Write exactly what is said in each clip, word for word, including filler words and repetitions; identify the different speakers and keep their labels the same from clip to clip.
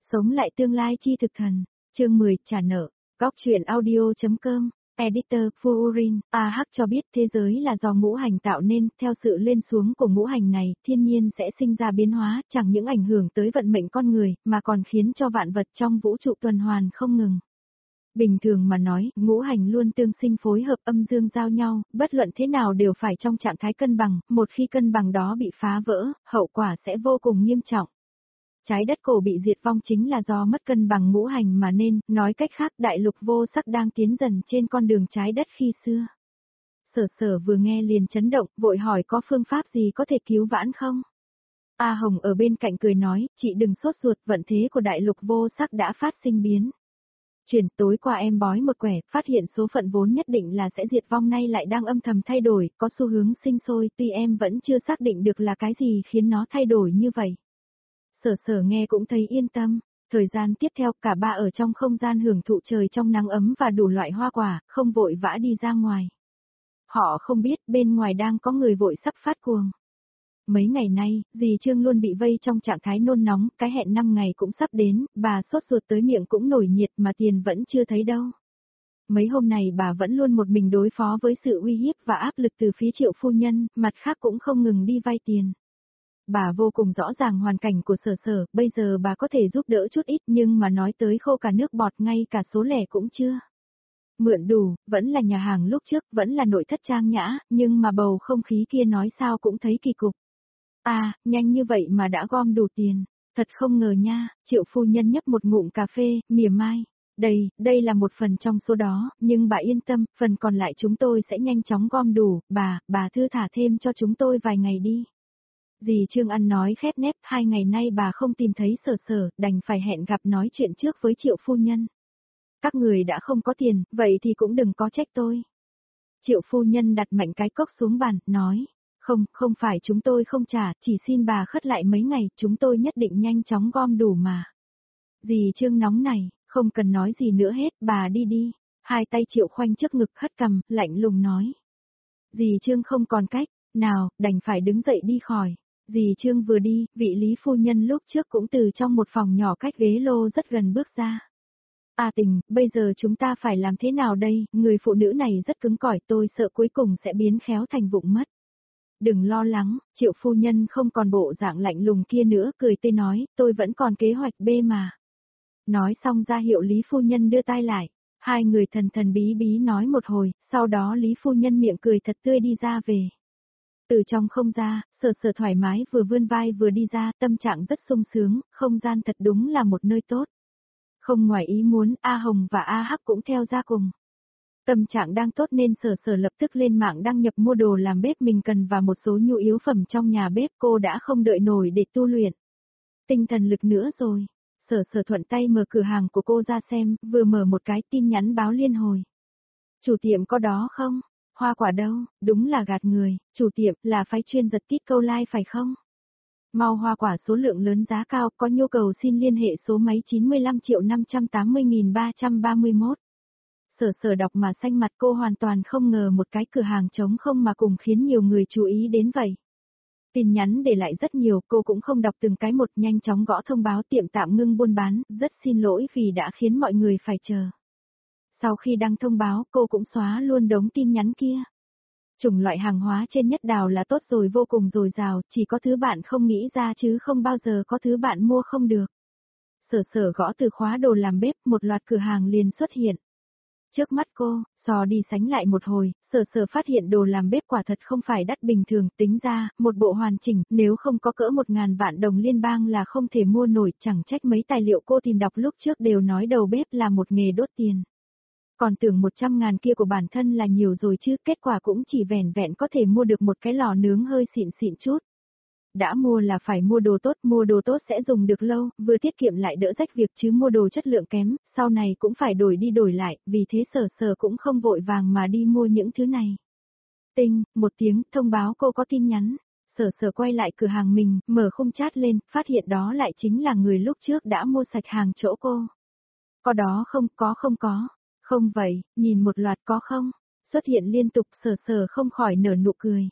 Speaker 1: Sống lại tương lai chi thực thần. Chương mười, trả nợ. Góc truyện audio.com. Editor Furin, a hát cho biết thế giới là do ngũ hành tạo nên, theo sự lên xuống của ngũ hành này, thiên nhiên sẽ sinh ra biến hóa, chẳng những ảnh hưởng tới vận mệnh con người, mà còn khiến cho vạn vật trong vũ trụ tuần hoàn không ngừng. Bình thường mà nói, ngũ hành luôn tương sinh phối hợp âm dương giao nhau, bất luận thế nào đều phải trong trạng thái cân bằng, một khi cân bằng đó bị phá vỡ, hậu quả sẽ vô cùng nghiêm trọng. Trái đất cổ bị diệt vong chính là do mất cân bằng ngũ hành mà nên, nói cách khác đại lục vô sắc đang tiến dần trên con đường trái đất khi xưa. Sở sở vừa nghe liền chấn động, vội hỏi có phương pháp gì có thể cứu vãn không? A Hồng ở bên cạnh cười nói, chị đừng sốt ruột, vận thế của đại lục vô sắc đã phát sinh biến. Chuyển tối qua em bói một quẻ, phát hiện số phận vốn nhất định là sẽ diệt vong nay lại đang âm thầm thay đổi, có xu hướng sinh sôi, tuy em vẫn chưa xác định được là cái gì khiến nó thay đổi như vậy. Sở sở nghe cũng thấy yên tâm, thời gian tiếp theo cả ba ở trong không gian hưởng thụ trời trong nắng ấm và đủ loại hoa quả, không vội vã đi ra ngoài. Họ không biết bên ngoài đang có người vội sắp phát cuồng. Mấy ngày nay, dì Trương luôn bị vây trong trạng thái nôn nóng, cái hẹn năm ngày cũng sắp đến, bà sốt ruột tới miệng cũng nổi nhiệt mà tiền vẫn chưa thấy đâu. Mấy hôm này bà vẫn luôn một mình đối phó với sự uy hiếp và áp lực từ phía Triệu phu nhân, mặt khác cũng không ngừng đi vay tiền. Bà vô cùng rõ ràng hoàn cảnh của sở sở, bây giờ bà có thể giúp đỡ chút ít nhưng mà nói tới khô cả nước bọt ngay cả số lẻ cũng chưa. Mượn đủ, vẫn là nhà hàng lúc trước, vẫn là nội thất trang nhã, nhưng mà bầu không khí kia nói sao cũng thấy kỳ cục. À, nhanh như vậy mà đã gom đủ tiền, thật không ngờ nha, Triệu phu nhân nhấp một ngụm cà phê, mỉa mai. Đây, đây là một phần trong số đó, nhưng bà yên tâm, phần còn lại chúng tôi sẽ nhanh chóng gom đủ, bà, bà thư thả thêm cho chúng tôi vài ngày đi. Dì Trương ăn nói khép nép, hai ngày nay bà không tìm thấy sở sở, đành phải hẹn gặp nói chuyện trước với Triệu phu nhân. Các người đã không có tiền, vậy thì cũng đừng có trách tôi. Triệu phu nhân đặt mạnh cái cốc xuống bàn, nói, không, không phải chúng tôi không trả, chỉ xin bà khất lại mấy ngày, chúng tôi nhất định nhanh chóng gom đủ mà. Dì Trương nóng này, không cần nói gì nữa hết, bà đi đi. Hai tay Triệu khoanh trước ngực hất cằm, lạnh lùng nói. Dì Trương không còn cách, nào, đành phải đứng dậy đi khỏi. Dì Trương vừa đi, vị Lý phu nhân lúc trước cũng từ trong một phòng nhỏ cách ghế lô rất gần bước ra. À Tình, bây giờ chúng ta phải làm thế nào đây, người phụ nữ này rất cứng cỏi, tôi sợ cuối cùng sẽ biến khéo thành vụng mất. Đừng lo lắng, Triệu phu nhân không còn bộ dạng lạnh lùng kia nữa, cười tươi nói, tôi vẫn còn kế hoạch B mà. Nói xong ra hiệu Lý phu nhân đưa tay lại, hai người thần thần bí bí nói một hồi, sau đó Lý phu nhân miệng cười thật tươi đi ra về. Từ trong không ra, sở sở thoải mái vừa vươn vai vừa đi ra, tâm trạng rất sung sướng, không gian thật đúng là một nơi tốt. Không ngoài ý muốn, A Hồng và A Hắc cũng theo ra cùng. Tâm trạng đang tốt nên sở sở lập tức lên mạng đăng nhập mua đồ làm bếp mình cần và một số nhu yếu phẩm trong nhà bếp, cô đã không đợi nổi để tu luyện. Tinh thần lực nữa rồi. Sở sở thuận tay mở cửa hàng của cô ra xem, vừa mở một cái tin nhắn báo liên hồi. Chủ tiệm có đó không? Hoa quả đâu, đúng là gạt người, chủ tiệm là phái chuyên giật tít câu like phải không? Mau hoa quả số lượng lớn giá cao, có nhu cầu xin liên hệ số máy chín mươi lăm triệu năm trăm tám mươi nghìn ba trăm ba mươi mốt. Sở sở đọc mà xanh mặt, cô hoàn toàn không ngờ một cái cửa hàng trống không mà cùng khiến nhiều người chú ý đến vậy. Tin nhắn để lại rất nhiều, cô cũng không đọc từng cái một, nhanh chóng gõ thông báo tiệm tạm ngưng buôn bán, rất xin lỗi vì đã khiến mọi người phải chờ. Sau khi đăng thông báo, cô cũng xóa luôn đống tin nhắn kia. Chủng loại hàng hóa trên nhất đào là tốt rồi, vô cùng dồi dào, chỉ có thứ bạn không nghĩ ra chứ không bao giờ có thứ bạn mua không được. Sở sở gõ từ khóa đồ làm bếp, một loạt cửa hàng liền xuất hiện. Trước mắt cô, so đi sánh lại một hồi, sở sở phát hiện đồ làm bếp quả thật không phải đắt bình thường, tính ra, một bộ hoàn chỉnh, nếu không có cỡ một ngàn vạn đồng liên bang là không thể mua nổi, chẳng trách mấy tài liệu cô tìm đọc lúc trước đều nói đầu bếp là một nghề đốt tiền. Còn tưởng một trăm ngàn kia của bản thân là nhiều rồi chứ, kết quả cũng chỉ vẻn vẹn có thể mua được một cái lò nướng hơi xịn xịn chút. Đã mua là phải mua đồ tốt, mua đồ tốt sẽ dùng được lâu, vừa tiết kiệm lại đỡ rách việc chứ mua đồ chất lượng kém, sau này cũng phải đổi đi đổi lại, vì thế sở sở cũng không vội vàng mà đi mua những thứ này. Tinh, một tiếng, thông báo cô có tin nhắn. Sở sở quay lại cửa hàng mình, mở khung chat lên, phát hiện đó lại chính là người lúc trước đã mua sạch hàng chỗ cô. Có đó không, có không có. Không vậy, nhìn một loạt có không? Xuất hiện liên tục, sở sở không khỏi nở nụ cười.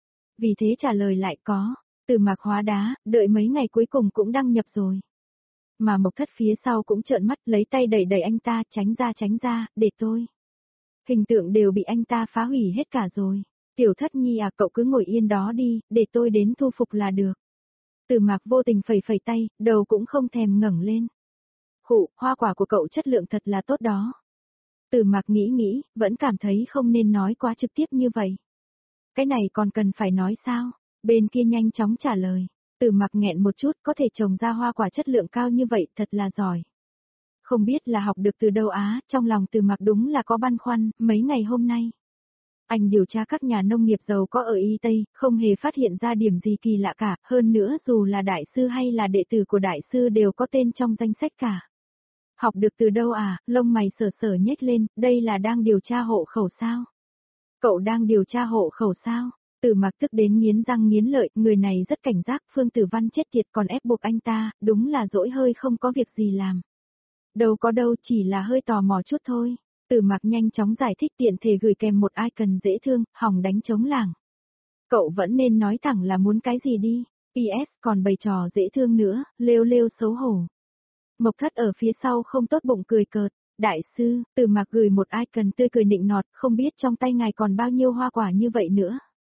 Speaker 1: Vì thế trả lời lại có. Từ Mạc Hóa Đá, đợi mấy ngày cuối cùng cũng đăng nhập rồi. Mà Mộc Thất phía sau cũng trợn mắt lấy tay đẩy đẩy anh ta, tránh ra tránh ra, để tôi. Hình tượng đều bị anh ta phá hủy hết cả rồi. Tiểu Thất Nhi à, cậu cứ ngồi yên đó đi, để tôi đến thu phục là được. Từ Mạc vô tình phẩy phẩy tay, đầu cũng không thèm ngẩng lên. Khụ, hoa quả của cậu chất lượng thật là tốt đó. Từ Mạc nghĩ nghĩ, vẫn cảm thấy không nên nói quá trực tiếp như vậy. Cái này còn cần phải nói sao? Bên kia nhanh chóng trả lời. Từ Mạc nghẹn một chút, có thể trồng ra hoa quả chất lượng cao như vậy, thật là giỏi. Không biết là học được từ đâu á, trong lòng Từ Mạc đúng là có băn khoăn, mấy ngày hôm nay. Anh điều tra các nhà nông nghiệp giàu có ở Y Tây, không hề phát hiện ra điểm gì kỳ lạ cả, hơn nữa dù là đại sư hay là đệ tử của đại sư đều có tên trong danh sách cả. Học được từ đâu à, lông mày sờ sờ nhếch lên, đây là đang điều tra hộ khẩu sao? Cậu đang điều tra hộ khẩu sao? Từ Mạc tức đến nghiến răng nghiến lợi, người này rất cảnh giác, Phương Tử Văn chết tiệt còn ép buộc anh ta, đúng là dỗi hơi không có việc gì làm. Đâu có đâu, chỉ là hơi tò mò chút thôi. Từ Mạc nhanh chóng giải thích tiện thể gửi kèm một icon dễ thương, hỏng đánh trống lảng. Cậu vẫn nên nói thẳng là muốn cái gì đi, pê ét còn bày trò dễ thương nữa, lêu lêu xấu hổ. Mộc Thất ở phía sau không tốt bụng cười cợt, đại sư, Từ Mạc gửi một icon tươi cười nịnh nọt, không biết trong tay ngài còn bao nhiêu hoa quả như vậy nữa.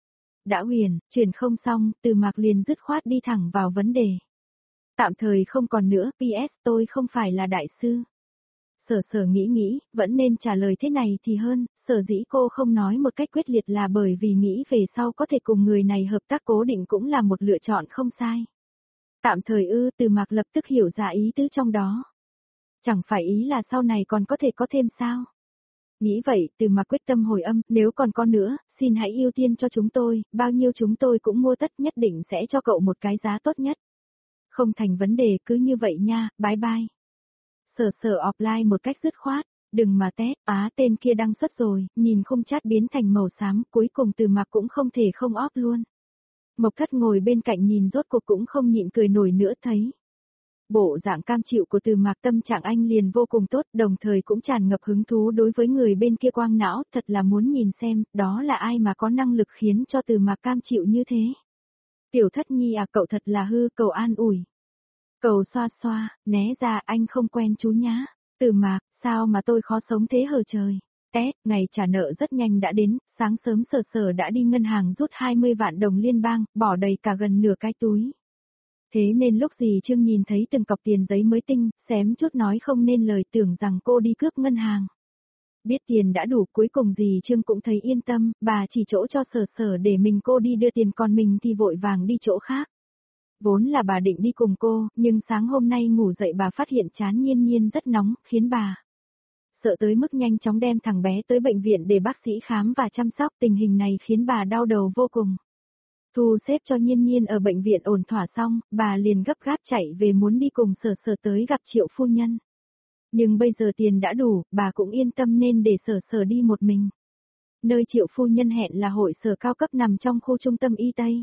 Speaker 1: Đã huyền, chuyển không xong, Từ Mạc liền dứt khoát đi thẳng vào vấn đề. Tạm thời không còn nữa, pê ét tôi không phải là đại sư. Sở sở nghĩ nghĩ, vẫn nên trả lời thế này thì hơn, sở dĩ cô không nói một cách quyết liệt là bởi vì nghĩ về sau có thể cùng người này hợp tác cố định cũng là một lựa chọn không sai. Tạm thời ư, Từ Mạc lập tức hiểu ra ý tứ trong đó. Chẳng phải ý là sau này còn có thể có thêm sao? Nghĩ vậy, Từ Mạc quyết tâm hồi âm, nếu còn có nữa, xin hãy ưu tiên cho chúng tôi, bao nhiêu chúng tôi cũng mua tất nhất định sẽ cho cậu một cái giá tốt nhất. Không thành vấn đề, cứ như vậy nha, bye bye. Sở sở offline một cách dứt khoát, đừng mà tét, á tên kia đăng xuất rồi, nhìn khung chat biến thành màu xám, cuối cùng Từ Mạc cũng không thể không off luôn. Mộc Thất ngồi bên cạnh nhìn rốt cuộc cũng không nhịn cười nổi nữa thấy. Bộ dạng cam chịu của Từ Mạc tâm trạng anh liền vô cùng tốt, đồng thời cũng tràn ngập hứng thú đối với người bên kia quang não, thật là muốn nhìn xem, đó là ai mà có năng lực khiến cho Từ Mạc cam chịu như thế. Tiểu Thất Nhi à, cậu thật là hư, cầu an ủi. Cầu xoa xoa, né ra, anh không quen chú nhá. Từ Mạc, sao mà tôi khó sống thế hờ trời. Tét, ngày trả nợ rất nhanh đã đến, sáng sớm sờ sờ đã đi ngân hàng rút hai mươi vạn đồng liên bang, bỏ đầy cả gần nửa cái túi. Thế nên lúc gì Trương nhìn thấy từng cọc tiền giấy mới tinh, xém chút nói không nên lời, tưởng rằng cô đi cướp ngân hàng. Biết tiền đã đủ, cuối cùng gì Trương cũng thấy yên tâm, bà chỉ chỗ cho sờ sờ để mình cô đi đưa tiền, còn mình thì vội vàng đi chỗ khác. Vốn là bà định đi cùng cô, nhưng sáng hôm nay ngủ dậy bà phát hiện chán Nhiên Nhiên rất nóng, khiến bà sợ tới mức nhanh chóng đem thằng bé tới bệnh viện để bác sĩ khám và chăm sóc. Tình hình này khiến bà đau đầu vô cùng. Thu xếp cho Nhiên Nhiên ở bệnh viện ổn thỏa xong, bà liền gấp gáp chạy về muốn đi cùng Sở Sở tới gặp Triệu phu nhân. Nhưng bây giờ tiền đã đủ, bà cũng yên tâm nên để Sở Sở đi một mình. Nơi Triệu phu nhân hẹn là hội sở cao cấp nằm trong khu trung tâm Y Tây.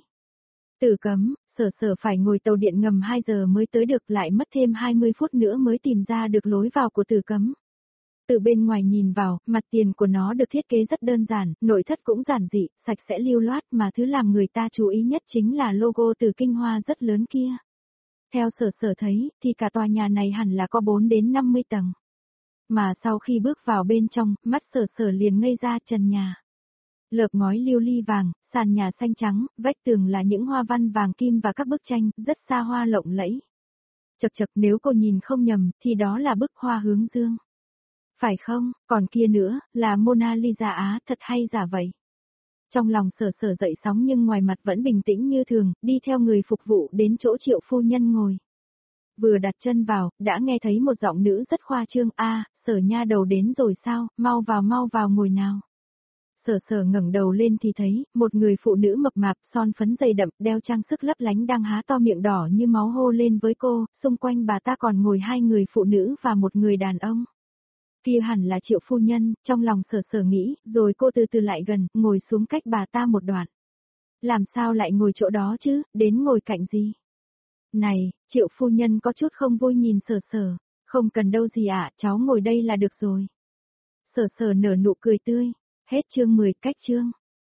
Speaker 1: Tử Cấm, Sở Sở phải ngồi tàu điện ngầm hai giờ mới tới được, lại mất thêm hai mươi phút nữa mới tìm ra được lối vào của Tử Cấm. Từ bên ngoài nhìn vào, mặt tiền của nó được thiết kế rất đơn giản, nội thất cũng giản dị, sạch sẽ lưu loát, mà thứ làm người ta chú ý nhất chính là logo Từ Kinh Hoa rất lớn kia. Theo Sở Sở thấy, thì cả tòa nhà này hẳn là có bốn đến năm mươi tầng. Mà sau khi bước vào bên trong, mắt Sở Sở liền ngây ra. Trần nhà lợp ngói lưu ly vàng, sàn nhà xanh trắng, vách tường là những hoa văn vàng kim và các bức tranh, rất xa hoa lộng lẫy. Chật chật, nếu cô nhìn không nhầm, thì đó là bức hoa hướng dương. Phải không, còn kia nữa, là Mona Lisa á, thật hay giả vậy. Trong lòng Sở Sở dậy sóng nhưng ngoài mặt vẫn bình tĩnh như thường, đi theo người phục vụ đến chỗ Triệu phu nhân ngồi. Vừa đặt chân vào, đã nghe thấy một giọng nữ rất khoa trương, a, Sở nha đầu đến rồi sao, mau vào mau vào ngồi nào. Sở Sở ngẩng đầu lên thì thấy, một người phụ nữ mập mạp, son phấn dày đậm, đeo trang sức lấp lánh đang há to miệng đỏ như máu hô lên với cô, xung quanh bà ta còn ngồi hai người phụ nữ và một người đàn ông. Kia hẳn là Triệu phu nhân, trong lòng Sở Sở nghĩ, rồi cô từ từ lại gần, ngồi xuống cách bà ta một đoạn. Làm sao lại ngồi chỗ đó chứ, đến ngồi cạnh gì? Này, Triệu phu nhân có chút không vui nhìn Sở Sở, không cần đâu gì ạ, cháu ngồi đây là được rồi. Sở Sở nở nụ cười tươi, hết chương mười, cách chương.